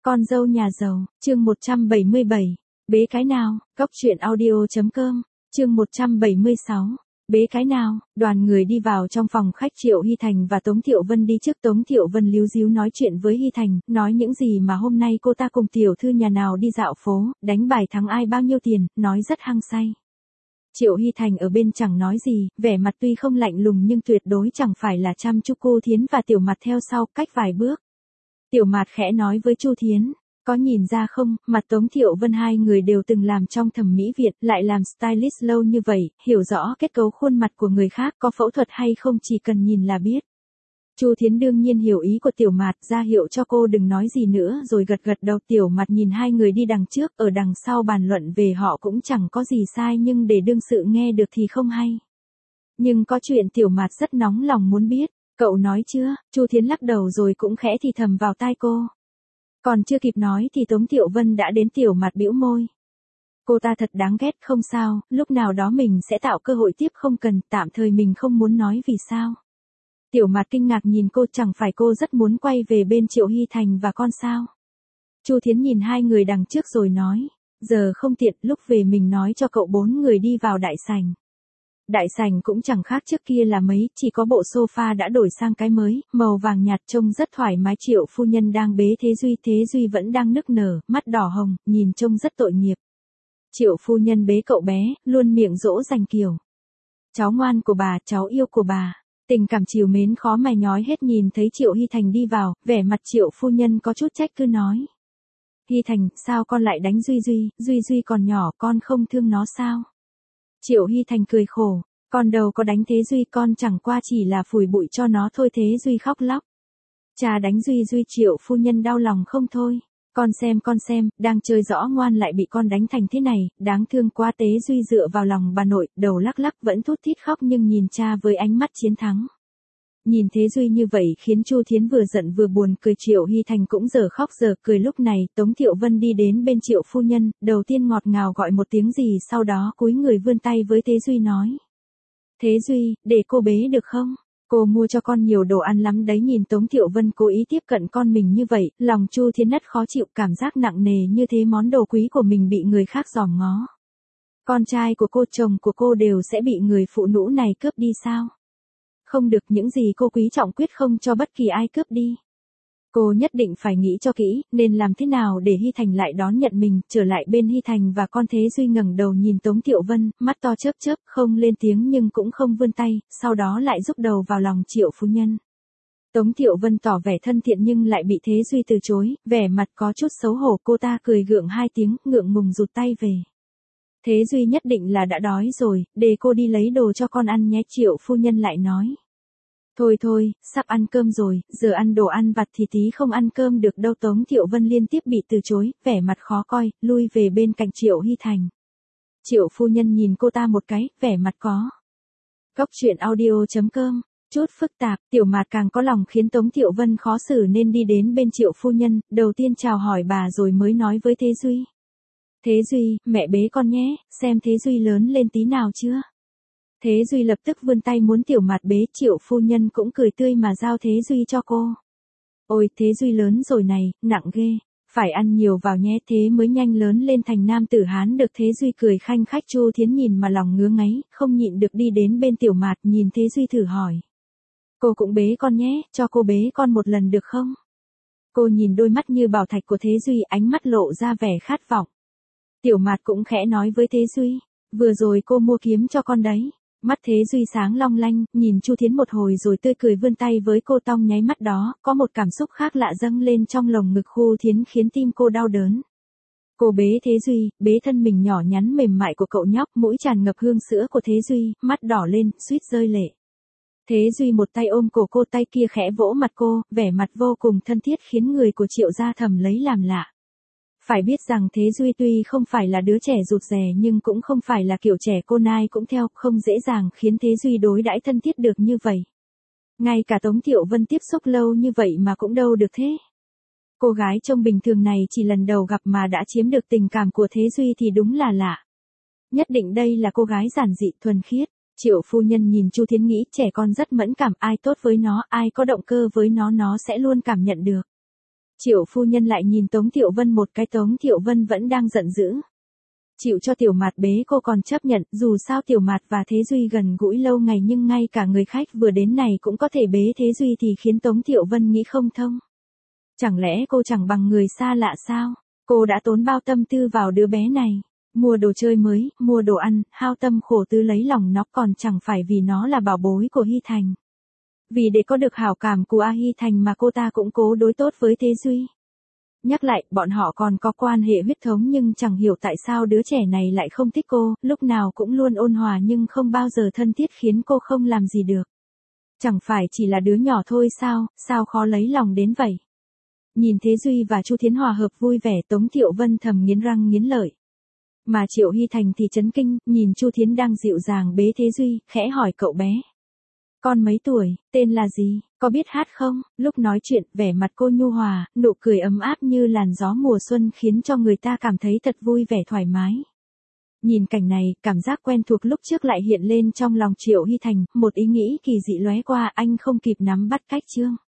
Con dâu nhà giàu, chương 177. Bế cái nào, Cóc truyện audio.com, chương 176. Bế cái nào, đoàn người đi vào trong phòng khách Triệu Hy Thành và Tống Thiệu Vân đi trước. Tống Thiệu Vân líu díu nói chuyện với Hy Thành, nói những gì mà hôm nay cô ta cùng tiểu thư nhà nào đi dạo phố, đánh bài thắng ai bao nhiêu tiền, nói rất hăng say. Triệu Hy Thành ở bên chẳng nói gì, vẻ mặt tuy không lạnh lùng nhưng tuyệt đối chẳng phải là chăm chú. Cô Thiến và Tiểu Mạt theo sau, cách vài bước. Tiểu Mạt khẽ nói với Chu Thiến, có nhìn ra không, mặt Tống Thiệu Vân hai người đều từng làm trong thẩm mỹ viện, lại làm stylist lâu như vậy, hiểu rõ kết cấu khuôn mặt của người khác, có phẫu thuật hay không chỉ cần nhìn là biết. Chu Thiến đương nhiên hiểu ý của Tiểu Mạt, ra hiệu cho cô đừng nói gì nữa rồi gật gật đầu. Tiểu Mạt nhìn hai người đi đằng trước, ở đằng sau bàn luận về họ cũng chẳng có gì sai, nhưng để đương sự nghe được thì không hay. Nhưng có chuyện Tiểu Mạt rất nóng lòng muốn biết. Cậu nói chưa? Chu Thiến lắc đầu rồi cũng khẽ thì thầm vào tai cô. Còn chưa kịp nói thì Tống Thiệu Vân đã đến. Tiểu Mạt bĩu môi. Cô ta thật đáng ghét. Không sao, lúc nào đó mình sẽ tạo cơ hội tiếp. Không cần, tạm thời mình không muốn nói vì sao. Tiểu Mạt kinh ngạc nhìn cô, chẳng phải cô rất muốn quay về bên Triệu Hy Thành và con sao? Chu Thiến nhìn hai người đằng trước rồi nói, giờ không tiện, lúc về mình nói cho cậu. Bốn người đi vào đại sảnh. Đại sảnh cũng chẳng khác trước kia là mấy, chỉ có bộ sofa đã đổi sang cái mới, màu vàng nhạt trông rất thoải mái. Triệu phu nhân đang bế Thế Duy, Thế Duy vẫn đang nức nở, mắt đỏ hồng, nhìn trông rất tội nghiệp. Triệu phu nhân bế cậu bé, luôn miệng dỗ dành kiểu. Cháu ngoan của bà, cháu yêu của bà. Tình cảm trìu mến khó mà nhói hết. Nhìn thấy Triệu Hy Thành đi vào, vẻ mặt Triệu phu nhân có chút trách cứ nói. Hy Thành, sao con lại đánh Duy Duy, Duy Duy còn nhỏ, con không thương nó sao? Triệu Hy Thành cười khổ, con đâu có đánh Thế Duy, con chẳng qua chỉ là phủi bụi cho nó thôi. Thế Duy khóc lóc. Cha đánh Duy Duy. Triệu phu nhân đau lòng không thôi. Con xem, đang chơi rõ ngoan lại bị con đánh thành thế này, đáng thương quá. Tế Duy dựa vào lòng bà nội, đầu lắc lắc vẫn thút thít khóc nhưng nhìn cha với ánh mắt chiến thắng. Nhìn Thế Duy như vậy khiến Chu Thiến vừa giận vừa buồn cười. Triệu Hy Thành cũng giờ khóc giờ cười. Lúc này, Tống Thiệu Vân đi đến bên Triệu phu nhân, đầu tiên ngọt ngào gọi một tiếng gì, sau đó cúi người vươn tay với Thế Duy nói. Thế Duy, để cô bế được không? Cô mua cho con nhiều đồ ăn lắm đấy. Nhìn Tống Thiệu Vân cố ý tiếp cận con mình như vậy, lòng Chu Thiến rất khó chịu, cảm giác nặng nề như thế món đồ quý của mình bị người khác dòm ngó. Con trai của cô, chồng của cô đều sẽ bị người phụ nữ này cướp đi sao? Không được, những gì cô quý trọng quyết không cho bất kỳ ai cướp đi. Cô nhất định phải nghĩ cho kỹ, nên làm thế nào để Hy Thành lại đón nhận mình. Trở lại bên Hy Thành và con, Thế Duy ngẩng đầu nhìn Tống Thiệu Vân, mắt to chớp chớp, không lên tiếng nhưng cũng không vươn tay, sau đó lại rúc đầu vào lòng Triệu phu nhân. Tống Thiệu Vân tỏ vẻ thân thiện nhưng lại bị Thế Duy từ chối, vẻ mặt có chút xấu hổ. Cô ta cười gượng hai tiếng, ngượng ngùng rụt tay về. Thế Duy nhất định là đã đói rồi, để cô đi lấy đồ cho con ăn nhé. Triệu phu nhân lại nói. Thôi, sắp ăn cơm rồi, giờ ăn đồ ăn vặt thì tí không ăn cơm được đâu. Tống Thiệu Vân liên tiếp bị từ chối, vẻ mặt khó coi, lui về bên cạnh Triệu Hy Thành. Triệu phu nhân nhìn cô ta một cái, vẻ mặt có. Cóc truyện audio.com, chút phức tạp. Tiểu Mạt càng có lòng khiến Tống Thiệu Vân khó xử nên đi đến bên Triệu phu nhân, đầu tiên chào hỏi bà rồi mới nói với Thế Duy. Thế Duy, mẹ bế con nhé, xem Thế Duy lớn lên tí nào chưa? Thế Duy lập tức vươn tay muốn Tiểu Mạt bế. Triệu phu nhân cũng cười tươi mà giao Thế Duy cho cô. Ôi, Thế Duy lớn rồi này, nặng ghê, phải ăn nhiều vào nhé, thế mới nhanh lớn lên thành nam tử Hán được. Thế Duy cười khanh khách. Chu Thiến nhìn mà lòng ngứa ngáy, không nhịn được đi đến bên Tiểu Mạt, nhìn Thế Duy thử hỏi. Cô cũng bế con nhé, cho cô bế con một lần được không? Cô nhìn đôi mắt như bảo thạch của Thế Duy, ánh mắt lộ ra vẻ khát vọng. Tiểu Mạt cũng khẽ nói với Thế Duy, vừa rồi cô mua kiếm cho con đấy. Mắt Thế Duy sáng long lanh, nhìn Chu Thiến một hồi rồi tươi cười vươn tay với cô. Trong nháy mắt đó, có một cảm xúc khác lạ dâng lên trong lồng ngực Chu Thiến khiến tim cô đau đớn. Cô bế Thế Duy, bế thân mình nhỏ nhắn mềm mại của cậu nhóc, mũi tràn ngập hương sữa của Thế Duy, mắt đỏ lên, suýt rơi lệ. Thế Duy một tay ôm cổ cô, tay kia khẽ vỗ mặt cô, vẻ mặt vô cùng thân thiết khiến người của Triệu gia thầm lấy làm lạ. Phải biết rằng Thế Duy tuy không phải là đứa trẻ rụt rè nhưng cũng không phải là kiểu trẻ cô nai cũng theo, không dễ dàng khiến Thế Duy đối đãi thân thiết được như vậy. Ngay cả Tống Thiệu Vân tiếp xúc lâu như vậy mà cũng đâu được thế. Cô gái trông bình thường này chỉ lần đầu gặp mà đã chiếm được tình cảm của Thế Duy thì đúng là lạ. Nhất định đây là cô gái giản dị thuần khiết. Triệu phu nhân nhìn Chu Thiến nghĩ trẻ con rất mẫn cảm, ai tốt với nó, ai có động cơ với nó sẽ luôn cảm nhận được. Triệu phu nhân lại nhìn Tống Thiệu Vân một cái, Tống Thiệu Vân vẫn đang giận dữ. Chịu cho Tiểu Mạt bế cô còn chấp nhận, dù sao Tiểu Mạt và Thế Duy gần gũi lâu ngày nhưng ngay cả người khách vừa đến này cũng có thể bế Thế Duy thì khiến Tống Thiệu Vân nghĩ không thông. Chẳng lẽ cô chẳng bằng người xa lạ sao? Cô đã tốn bao tâm tư vào đứa bé này, mua đồ chơi mới, mua đồ ăn, hao tâm khổ tư lấy lòng nó còn chẳng phải vì nó là bảo bối của Hy Thành. Vì để có được hảo cảm của A Hy Thành mà cô ta cũng cố đối tốt với Thế Duy. Nhắc lại, bọn họ còn có quan hệ huyết thống nhưng chẳng hiểu tại sao đứa trẻ này lại không thích cô, lúc nào cũng luôn ôn hòa nhưng không bao giờ thân thiết khiến cô không làm gì được. Chẳng phải chỉ là đứa nhỏ thôi sao, sao khó lấy lòng đến vậy? Nhìn Thế Duy và Chu Thiến hòa hợp vui vẻ, Tống Thiệu Vân thầm nghiến răng nghiến lợi. Mà Triệu Hy Thành thì chấn kinh, nhìn Chu Thiến đang dịu dàng bế Thế Duy, khẽ hỏi cậu bé. Con mấy tuổi, tên là gì, có biết hát không? Lúc nói chuyện, vẻ mặt cô nhu hòa, nụ cười ấm áp như làn gió mùa xuân khiến cho người ta cảm thấy thật vui vẻ thoải mái. Nhìn cảnh này, cảm giác quen thuộc lúc trước lại hiện lên trong lòng Triệu Hy Thành, một ý nghĩ kỳ dị lóe qua, anh không kịp nắm bắt cách chương.